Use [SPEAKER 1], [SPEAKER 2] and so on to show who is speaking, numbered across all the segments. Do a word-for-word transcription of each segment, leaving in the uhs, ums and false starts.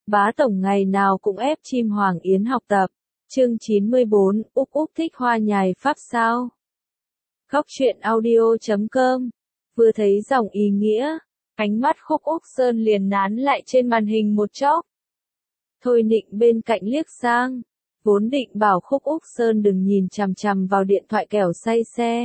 [SPEAKER 1] Bá tổng ngày nào cũng ép chim Hoàng Yến học tập. Chương chín mươi bốn, Úc Úc thích hoa nhài Pháp sao? Góc truyện audio chấm com. Vừa thấy dòng ý nghĩa, ánh mắt Khúc Úc Sơn liền nán lại trên màn hình một chốc. Thôi Nịnh bên cạnh liếc sang, vốn định bảo Khúc Úc Sơn đừng nhìn chằm chằm vào điện thoại kẻo say xe.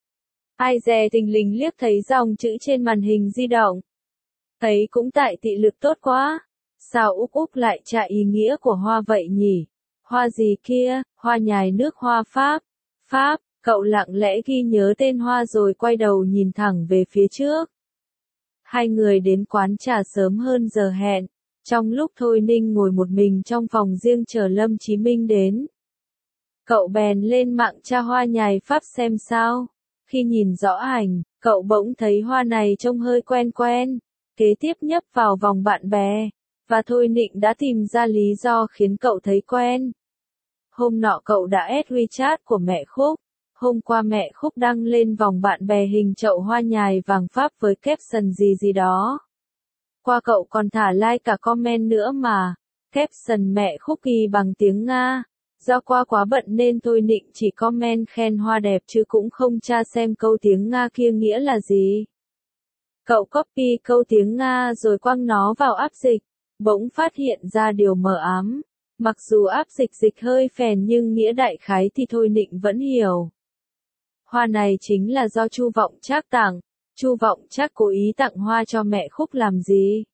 [SPEAKER 1] Ai dè thình lình liếc thấy dòng chữ trên màn hình di động. Thấy cũng tại thị lực tốt quá. Sao Úc Úc lại tra ý nghĩa của hoa vậy nhỉ? Hoa gì kia? Hoa nhài nước hoa Pháp. Pháp, cậu lặng lẽ ghi nhớ tên hoa rồi quay đầu nhìn thẳng về phía trước. Hai người đến quán trà sớm hơn giờ hẹn. Trong lúc Thôi Ninh ngồi một mình trong phòng riêng chờ Lâm Chí Minh đến. Cậu bèn lên mạng tra hoa nhài Pháp xem sao. Khi nhìn rõ ảnh, cậu bỗng thấy hoa này trông hơi quen quen. Kế tiếp nhấp vào vòng bạn bè. Và Thôi Nịnh đã tìm ra lý do khiến cậu thấy quen. Hôm nọ cậu đã add WeChat của mẹ Khúc. Hôm qua mẹ Khúc đăng lên vòng bạn bè hình chậu hoa nhài vàng Pháp với caption gì gì đó. Qua cậu còn thả like cả comment nữa mà. Caption mẹ Khúc ghi bằng tiếng Nga. Do qua quá bận nên Thôi Nịnh chỉ comment khen hoa đẹp chứ cũng không tra xem câu tiếng Nga kia nghĩa là gì. Cậu copy câu tiếng Nga rồi quăng nó vào app dịch. Bỗng phát hiện ra điều mờ ám. Mặc dù áp dịch dịch hơi phèn nhưng nghĩa đại khái thì Thôi Nịnh vẫn hiểu. Hoa này chính là do Chu Vọng Trác tặng. Chu Vọng Trác cố ý tặng hoa cho mẹ Khúc làm gì?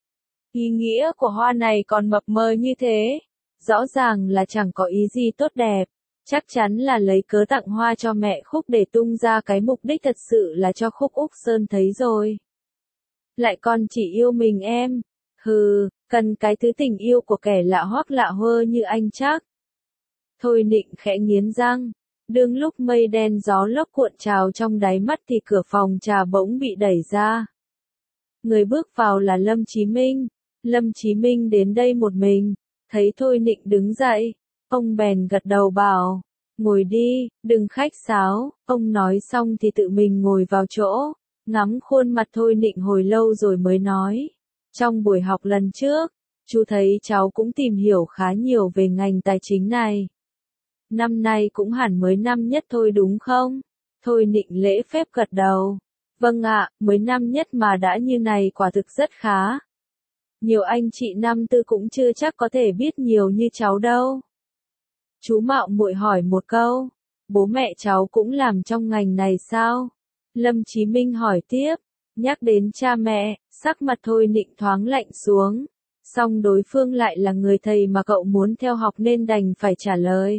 [SPEAKER 1] Ý nghĩa của hoa này còn mập mờ như thế. Rõ ràng là chẳng có ý gì tốt đẹp. Chắc chắn là lấy cớ tặng hoa cho mẹ Khúc để tung ra cái mục đích thật sự là cho Khúc Úc Sơn thấy rồi. Lại còn chỉ yêu mình em. Hừ, cần cái thứ tình yêu của kẻ lạ hoắc lạ hơ như anh chắc. Thôi Nịnh khẽ nghiến răng. Đương lúc mây đen gió lốc cuộn trào trong đáy mắt thì cửa phòng trà bỗng bị đẩy ra. Người bước vào là Lâm Chí Minh. Lâm Chí Minh đến đây một mình. Thấy Thôi Nịnh đứng dậy. Ông bèn gật đầu bảo. Ngồi đi, đừng khách sáo. Ông nói xong thì tự mình ngồi vào chỗ. Ngắm khuôn mặt Thôi Nịnh hồi lâu rồi mới nói. Trong buổi học lần trước, chú thấy cháu cũng tìm hiểu khá nhiều về ngành tài chính này. Năm nay cũng hẳn mới năm nhất thôi đúng không? Thôi Nịnh lễ phép gật đầu. Vâng ạ, mới năm nhất mà đã như này quả thực rất khá. Nhiều anh chị năm tư cũng chưa chắc có thể biết nhiều như cháu đâu. Chú mạo muội hỏi một câu. Bố mẹ cháu cũng làm trong ngành này sao? Lâm Chí Minh hỏi tiếp. Nhắc đến cha mẹ, sắc mặt Thôi Nịnh thoáng lạnh xuống. Song đối phương lại là người thầy mà cậu muốn theo học nên đành phải trả lời.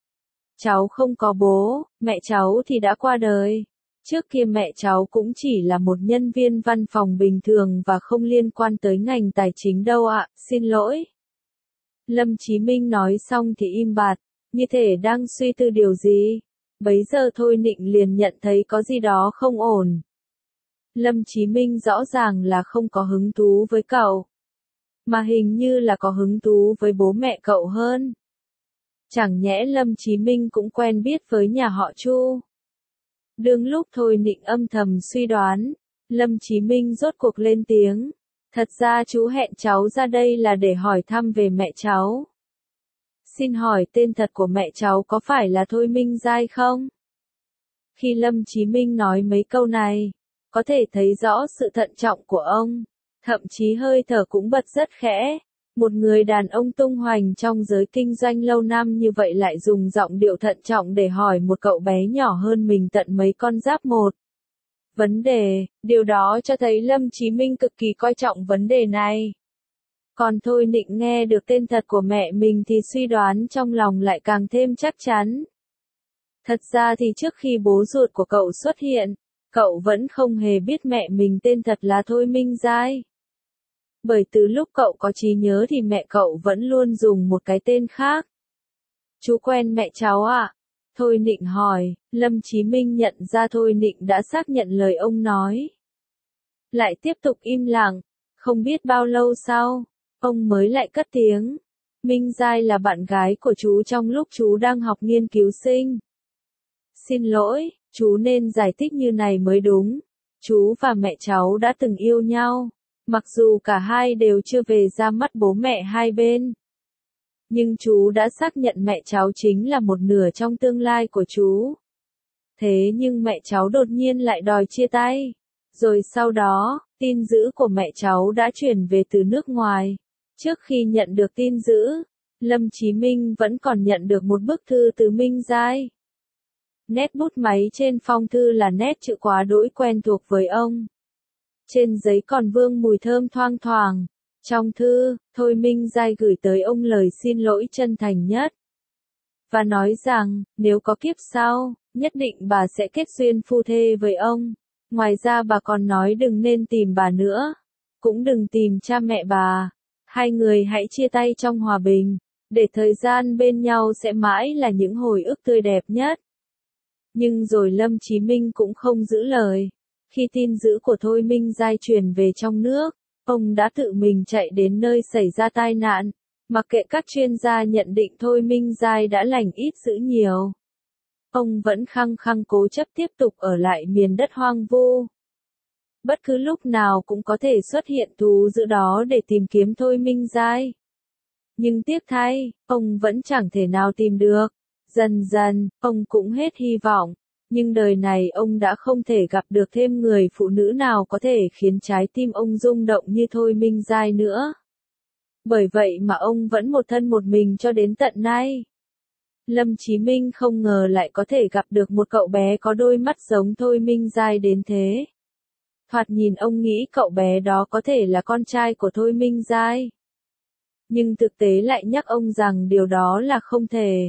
[SPEAKER 1] Cháu không có bố, mẹ cháu thì đã qua đời. Trước kia mẹ cháu cũng chỉ là một nhân viên văn phòng bình thường và không liên quan tới ngành tài chính đâu ạ, xin lỗi. Lâm Chí Minh nói xong thì im bặt, như thể đang suy tư điều gì. Bấy giờ Thôi Nịnh liền nhận thấy có gì đó không ổn. Lâm Chí Minh rõ ràng là không có hứng thú với cậu. Mà hình như là có hứng thú với bố mẹ cậu hơn. Chẳng nhẽ Lâm Chí Minh cũng quen biết với nhà họ Chu. Đương lúc Thôi Nịnh âm thầm suy đoán, Lâm Chí Minh rốt cuộc lên tiếng. Thật ra chú hẹn cháu ra đây là để hỏi thăm về mẹ cháu. Xin hỏi tên thật của mẹ cháu có phải là Thôi Minh Giai không? Khi Lâm Chí Minh nói mấy câu này, có thể thấy rõ sự thận trọng của ông, thậm chí hơi thở cũng bật rất khẽ. Một người đàn ông tung hoành trong giới kinh doanh lâu năm như vậy lại dùng giọng điệu thận trọng để hỏi một cậu bé nhỏ hơn mình tận mấy con giáp một. Vấn đề, điều đó cho thấy Lâm Chí Minh cực kỳ coi trọng vấn đề này. Còn Thôi Nịnh nghe được tên thật của mẹ mình thì suy đoán trong lòng lại càng thêm chắc chắn. Thật ra thì trước khi bố ruột của cậu xuất hiện, cậu vẫn không hề biết mẹ mình tên thật là Thôi Minh Giai. Bởi từ lúc cậu có trí nhớ thì mẹ cậu vẫn luôn dùng một cái tên khác. Chú quen mẹ cháu ạ? Thôi Nịnh hỏi. Lâm Chí Minh nhận ra Thôi Nịnh đã xác nhận lời ông nói. Lại tiếp tục im lặng. Không biết bao lâu sau, ông mới lại cất tiếng. Minh Giai là bạn gái của chú trong lúc chú đang học nghiên cứu sinh. Xin lỗi, chú nên giải thích như này mới đúng. Chú và mẹ cháu đã từng yêu nhau. Mặc dù cả hai đều chưa về ra mắt bố mẹ hai bên, nhưng chú đã xác nhận mẹ cháu chính là một nửa trong tương lai của chú. Thế nhưng mẹ cháu đột nhiên lại đòi chia tay. Rồi sau đó, tin dữ của mẹ cháu đã chuyển về từ nước ngoài. Trước khi nhận được tin dữ, Lâm Chí Minh vẫn còn nhận được một bức thư từ Minh Giai. Nét bút máy trên phong thư là nét chữ quá đỗi quen thuộc với ông. Trên giấy còn vương mùi thơm thoang thoảng. Trong thư, Thôi Minh Giai gửi tới ông lời xin lỗi chân thành nhất. Và nói rằng, nếu có kiếp sau, nhất định bà sẽ kết duyên phu thê với ông. Ngoài ra bà còn nói đừng nên tìm bà nữa. Cũng đừng tìm cha mẹ bà. Hai người hãy chia tay trong hòa bình. Để thời gian bên nhau sẽ mãi là những hồi ức tươi đẹp nhất. Nhưng rồi Lâm Chí Minh cũng không giữ lời. Khi tin dữ của Thôi Minh Giai truyền về trong nước, ông đã tự mình chạy đến nơi xảy ra tai nạn. Mặc kệ các chuyên gia nhận định Thôi Minh Giai đã lành ít dữ nhiều, ông vẫn khăng khăng cố chấp tiếp tục ở lại miền đất hoang vu. Bất cứ lúc nào cũng có thể xuất hiện thú dữ đó để tìm kiếm Thôi Minh Giai. Nhưng tiếc thay, ông vẫn chẳng thể nào tìm được. Dần dần, ông cũng hết hy vọng. Nhưng đời này ông đã không thể gặp được thêm người phụ nữ nào có thể khiến trái tim ông rung động như Thôi Minh Giai nữa. Bởi vậy mà ông vẫn một thân một mình cho đến tận nay. Lâm Chí Minh không ngờ lại có thể gặp được một cậu bé có đôi mắt giống Thôi Minh Giai đến thế. Thoạt nhìn ông nghĩ cậu bé đó có thể là con trai của Thôi Minh Giai. Nhưng thực tế lại nhắc ông rằng điều đó là không thể.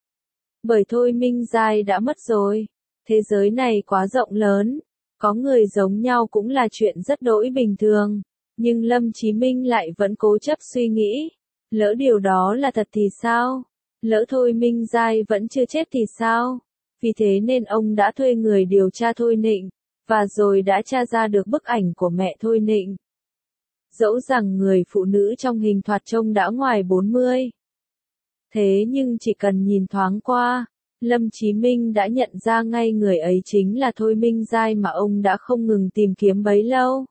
[SPEAKER 1] Bởi Thôi Minh Giai đã mất rồi. Thế giới này quá rộng lớn, có người giống nhau cũng là chuyện rất đỗi bình thường. Nhưng Lâm Chí Minh lại vẫn cố chấp suy nghĩ. Lỡ điều đó là thật thì sao? Lỡ Thôi Minh Giai vẫn chưa chết thì sao? Vì thế nên ông đã thuê người điều tra Thôi Nịnh, và rồi đã tra ra được bức ảnh của mẹ Thôi Nịnh. Dẫu rằng người phụ nữ trong hình thoạt trông đã ngoài bốn mươi. Thế nhưng chỉ cần nhìn thoáng qua, Lâm Chí Minh đã nhận ra ngay người ấy chính là Thôi Minh Giai mà ông đã không ngừng tìm kiếm bấy lâu.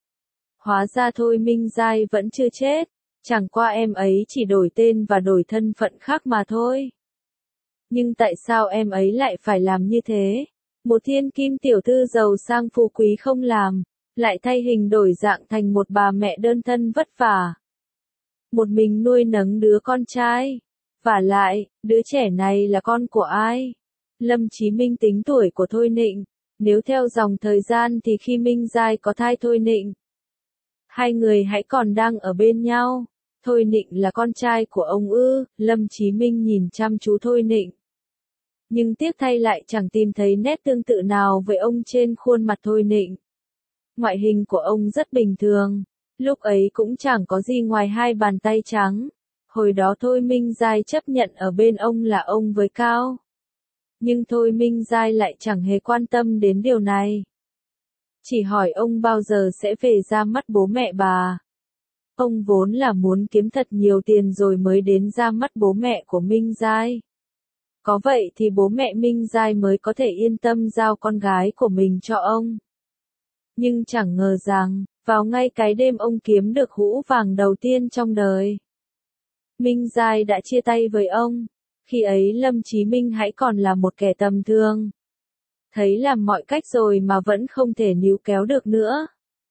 [SPEAKER 1] Hóa ra Thôi Minh Giai vẫn chưa chết, chẳng qua em ấy chỉ đổi tên và đổi thân phận khác mà thôi. Nhưng tại sao em ấy lại phải làm như thế? Một thiên kim tiểu thư giàu sang phú quý không làm, lại thay hình đổi dạng thành một bà mẹ đơn thân vất vả. Một mình nuôi nấng đứa con trai. Vả lại, đứa trẻ này là con của ai? Lâm Chí Minh tính tuổi của Thôi Nịnh, nếu theo dòng thời gian thì khi Minh Giai có thai Thôi Nịnh, hai người hãy còn đang ở bên nhau. Thôi Nịnh là con trai của ông ư? Lâm Chí Minh nhìn chăm chú Thôi Nịnh. Nhưng tiếc thay lại chẳng tìm thấy nét tương tự nào với ông trên khuôn mặt Thôi Nịnh. Ngoại hình của ông rất bình thường, lúc ấy cũng chẳng có gì ngoài hai bàn tay trắng. Hồi đó Thôi Minh Giai chấp nhận ở bên ông là ông với cao. Nhưng Thôi Minh Giai lại chẳng hề quan tâm đến điều này. Chỉ hỏi ông bao giờ sẽ về ra mắt bố mẹ bà. Ông vốn là muốn kiếm thật nhiều tiền rồi mới đến ra mắt bố mẹ của Minh Giai. Có vậy thì bố mẹ Minh Giai mới có thể yên tâm giao con gái của mình cho ông. Nhưng chẳng ngờ rằng, vào ngay cái đêm ông kiếm được hũ vàng đầu tiên trong đời, Minh Giai đã chia tay với ông. Khi ấy Lâm Chí Minh hãy còn là một kẻ tầm thường. Thấy làm mọi cách rồi mà vẫn không thể níu kéo được nữa.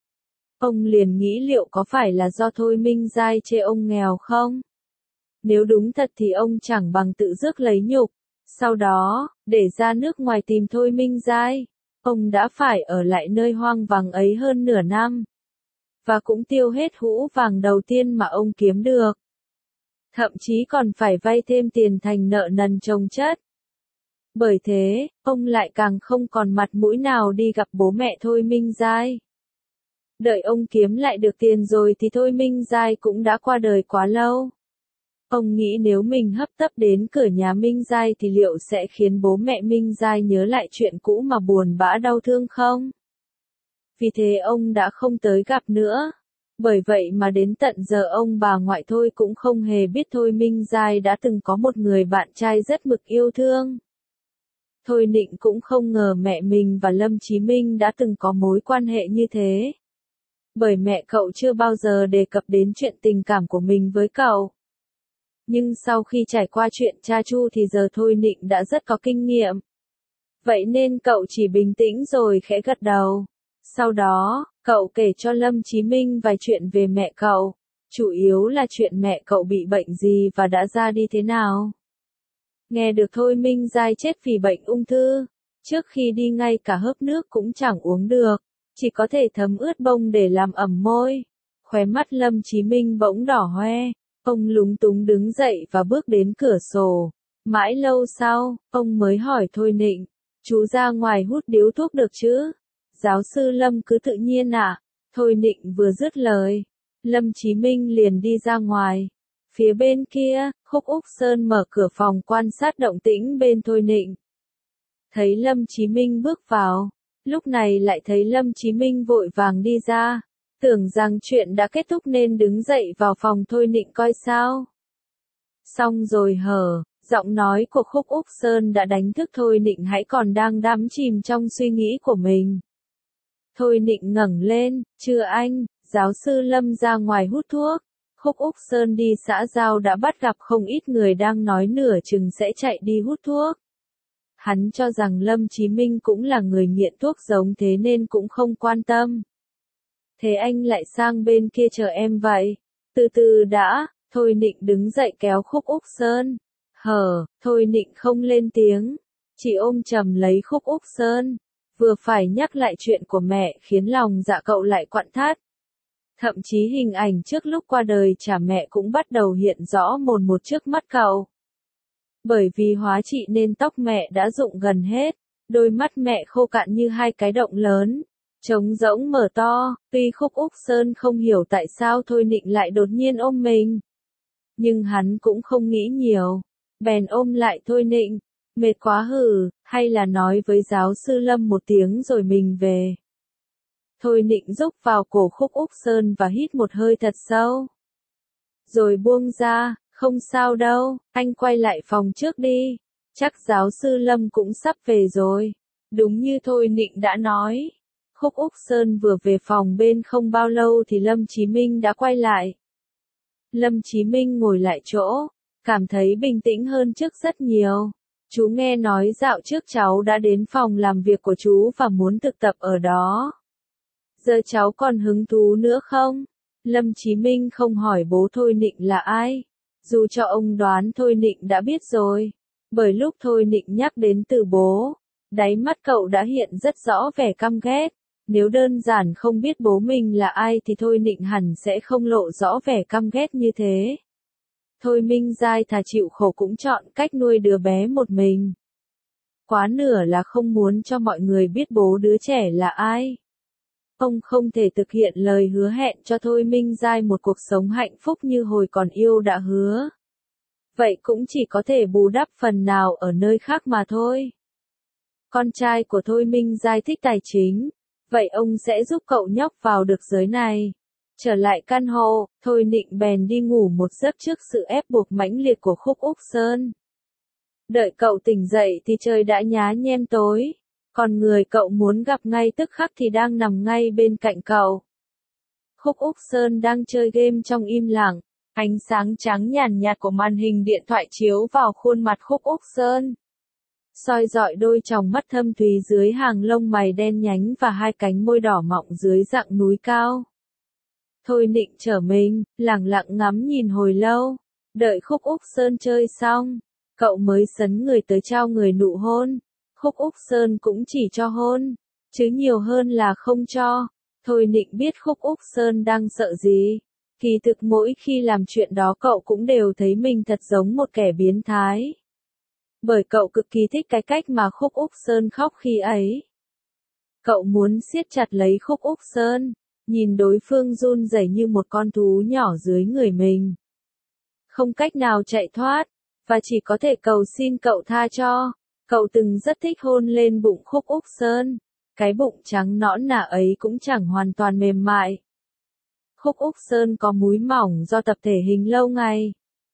[SPEAKER 1] Ông liền nghĩ liệu có phải là do Thôi Minh Giai chê ông nghèo không? Nếu đúng thật thì ông chẳng bằng tự rước lấy nhục. Sau đó, để ra nước ngoài tìm Thôi Minh Giai, ông đã phải ở lại nơi hoang vắng ấy hơn nửa năm. Và cũng tiêu hết hũ vàng đầu tiên mà ông kiếm được. Thậm chí còn phải vay thêm tiền thành nợ nần chồng chất. Bởi thế, ông lại càng không còn mặt mũi nào đi gặp bố mẹ Thôi Minh Giai. Đợi ông kiếm lại được tiền rồi thì Thôi Minh Giai cũng đã qua đời quá lâu. Ông nghĩ nếu mình hấp tấp đến cửa nhà Minh Giai thì liệu sẽ khiến bố mẹ Minh Giai nhớ lại chuyện cũ mà buồn bã đau thương không? Vì thế ông đã không tới gặp nữa. Bởi vậy mà đến tận giờ ông bà ngoại Thôi cũng không hề biết Thôi Minh Giai đã từng có một người bạn trai rất mực yêu thương. Thôi Nịnh cũng không ngờ mẹ mình và Lâm Chí Minh đã từng có mối quan hệ như thế. bởi mẹ cậu chưa bao giờ đề cập đến chuyện tình cảm của mình với cậu. Nhưng sau khi trải qua chuyện cha Chu thì giờ Thôi Nịnh đã rất có kinh nghiệm. Vậy nên cậu chỉ bình tĩnh rồi khẽ gật đầu. Sau đó, cậu kể cho Lâm Chí Minh vài chuyện về mẹ cậu. Chủ yếu là chuyện mẹ cậu bị bệnh gì và đã ra đi thế nào. Nghe được Thôi Minh Giai chết vì bệnh ung thư. Trước khi đi ngay cả hớp nước cũng chẳng uống được. Chỉ có thể thấm ướt bông để làm ẩm môi. Khóe mắt Lâm Chí Minh bỗng đỏ hoe. Ông lúng túng đứng dậy và bước đến cửa sổ. Mãi lâu sau, ông mới hỏi Thôi Nịnh. Chú ra ngoài hút điếu thuốc được chứ? Giáo sư Lâm cứ tự nhiên ạ. À? Thôi Nịnh vừa dứt lời. Lâm Chí Minh liền đi ra ngoài. Phía bên kia, Khúc Úc Sơn mở cửa phòng quan sát động tĩnh bên Thôi Nịnh. Thấy Lâm Chí Minh bước vào. Lúc này lại thấy Lâm Chí Minh vội vàng đi ra. Tưởng rằng chuyện đã kết thúc nên đứng dậy vào phòng Thôi Nịnh coi sao. Xong rồi hở, giọng nói của Khúc Úc Sơn đã đánh thức Thôi Nịnh hãy còn đang đắm chìm trong suy nghĩ của mình. Thôi Nịnh ngẩng lên, chưa anh, giáo sư Lâm ra ngoài hút thuốc. Khúc Úc Sơn đi xã giao đã bắt gặp không ít người đang nói nửa chừng sẽ chạy đi hút thuốc. Hắn cho rằng Lâm Chí Minh cũng là người nghiện thuốc giống thế nên cũng không quan tâm. Thế anh lại sang bên kia chờ em vậy. Từ từ đã, Thôi Nịnh đứng dậy kéo Khúc Úc Sơn. Hờ, Thôi Nịnh không lên tiếng. Chỉ ôm chầm lấy Khúc Úc Sơn. Vừa phải nhắc lại chuyện của mẹ khiến lòng dạ cậu lại quặn thắt. Thậm chí hình ảnh trước lúc qua đời cha mẹ cũng bắt đầu hiện rõ mồn một trước mắt cậu. Bởi vì hóa trị nên tóc mẹ đã rụng gần hết. Đôi mắt mẹ khô cạn như hai cái động lớn. Trống rỗng mở to, tuy Khúc Úc Sơn không hiểu tại sao Thôi Nịnh lại đột nhiên ôm mình. Nhưng hắn cũng không nghĩ nhiều. Bèn ôm lại Thôi Nịnh. Mệt quá hử, hay là nói với giáo sư Lâm một tiếng rồi mình về. Thôi Nịnh rúc vào cổ Khúc Úc Sơn và hít một hơi thật sâu. Rồi buông ra, không sao đâu, anh quay lại phòng trước đi. Chắc giáo sư Lâm cũng sắp về rồi. Đúng như Thôi Nịnh đã nói. Khúc Úc Sơn vừa về phòng bên không bao lâu thì Lâm Chí Minh đã quay lại. Lâm Chí Minh ngồi lại chỗ, cảm thấy bình tĩnh hơn trước rất nhiều. Chú nghe nói dạo trước cháu đã đến phòng làm việc của chú và muốn thực tập ở đó. Giờ cháu còn hứng thú nữa không? Lâm Chí Minh không hỏi bố Thôi Nịnh là ai. Dù cho ông đoán Thôi Nịnh đã biết rồi. Bởi lúc Thôi Nịnh nhắc đến từ bố, đáy mắt cậu đã hiện rất rõ vẻ căm ghét. Nếu đơn giản không biết bố mình là ai thì Thôi Nịnh hẳn sẽ không lộ rõ vẻ căm ghét như thế. Thôi Minh Giai thà chịu khổ cũng chọn cách nuôi đứa bé một mình. Quá nửa là không muốn cho mọi người biết bố đứa trẻ là ai. Ông không thể thực hiện lời hứa hẹn cho Thôi Minh Giai một cuộc sống hạnh phúc như hồi còn yêu đã hứa. Vậy cũng chỉ có thể bù đắp phần nào ở nơi khác mà thôi. Con trai của Thôi Minh Giai thích tài chính. Vậy ông sẽ giúp cậu nhóc vào được giới này. Trở lại căn hộ, Thôi Nịnh bèn đi ngủ một giấc trước sự ép buộc mãnh liệt của Khúc Úc Sơn. Đợi cậu tỉnh dậy thì trời đã nhá nhem tối. Còn người cậu muốn gặp ngay tức khắc thì đang nằm ngay bên cạnh cậu. Khúc Úc Sơn đang chơi game trong im lặng. Ánh sáng trắng nhàn nhạt của màn hình điện thoại chiếu vào khuôn mặt Khúc Úc Sơn. Soi dọi đôi tròng mắt thâm thúy dưới hàng lông mày đen nhánh và hai cánh môi đỏ mọng dưới dạng núi cao. Thôi Nịnh trở mình, lặng lặng ngắm nhìn hồi lâu. Đợi Khúc Úc Sơn chơi xong, cậu mới sấn người tới trao người nụ hôn. Khúc Úc Sơn cũng chỉ cho hôn, chứ nhiều hơn là không cho. Thôi Nịnh biết Khúc Úc Sơn đang sợ gì. Kỳ thực mỗi khi làm chuyện đó cậu cũng đều thấy mình thật giống một kẻ biến thái. Bởi cậu cực kỳ thích cái cách mà Khúc Úc Sơn khóc khi ấy. Cậu muốn siết chặt lấy Khúc Úc Sơn, nhìn đối phương run rẩy như một con thú nhỏ dưới người mình. Không cách nào chạy thoát, và chỉ có thể cầu xin cậu tha cho. Cậu từng rất thích hôn lên bụng Khúc Úc Sơn. Cái bụng trắng nõn nà ấy cũng chẳng hoàn toàn mềm mại. Khúc Úc Sơn có múi mỏng do tập thể hình lâu ngày.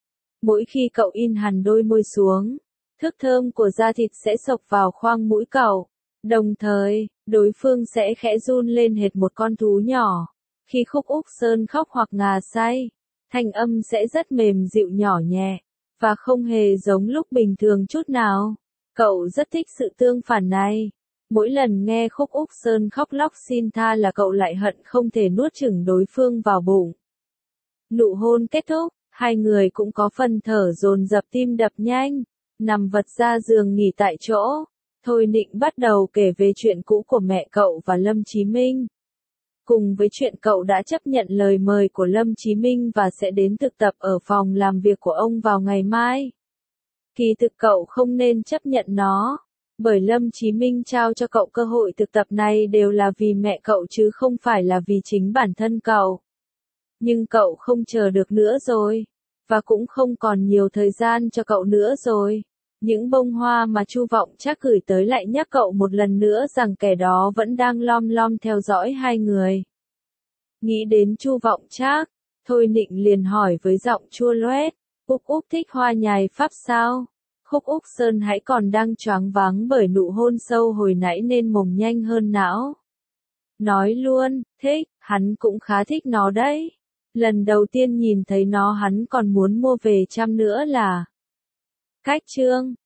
[SPEAKER 1] Mỗi khi cậu in hẳn đôi môi xuống, thức thơm của da thịt sẽ xộc vào khoang mũi cậu. Đồng thời, đối phương sẽ khẽ run lên hệt một con thú nhỏ. Khi Khúc Úc Sơn khóc hoặc ngà say, thanh âm sẽ rất mềm dịu nhỏ nhẹ, và không hề giống lúc bình thường chút nào. Cậu rất thích sự tương phản này. Mỗi lần nghe Khúc Úc Sơn khóc lóc xin tha là cậu lại hận không thể nuốt chửng đối phương vào bụng. Nụ hôn kết thúc, hai người cũng có phần thở dồn dập tim đập nhanh, nằm vật ra giường nghỉ tại chỗ. Thôi Nịnh bắt đầu kể về chuyện cũ của mẹ cậu và Lâm Chí Minh. Cùng với chuyện cậu đã chấp nhận lời mời của Lâm Chí Minh và sẽ đến thực tập ở phòng làm việc của ông vào ngày mai. Kỳ thực cậu không nên chấp nhận nó, bởi Lâm Chí Minh trao cho cậu cơ hội thực tập này đều là vì mẹ cậu chứ không phải là vì chính bản thân cậu. Nhưng cậu không chờ được nữa rồi, và cũng không còn nhiều thời gian cho cậu nữa rồi. Những bông hoa mà Chu Vọng Trác gửi tới lại nhắc cậu một lần nữa rằng kẻ đó vẫn đang lom lom theo dõi hai người. Nghĩ đến Chu Vọng Trác, Thôi Nịnh liền hỏi với giọng chua loét, Úc Úc thích hoa nhài Pháp sao? Khúc Úc Sơn hãy còn đang choáng váng bởi nụ hôn sâu hồi nãy nên mồm nhanh hơn não. Nói luôn, thích, hắn cũng khá thích nó đấy. Lần đầu tiên nhìn thấy nó hắn còn muốn mua về chăm nữa là. Cách chương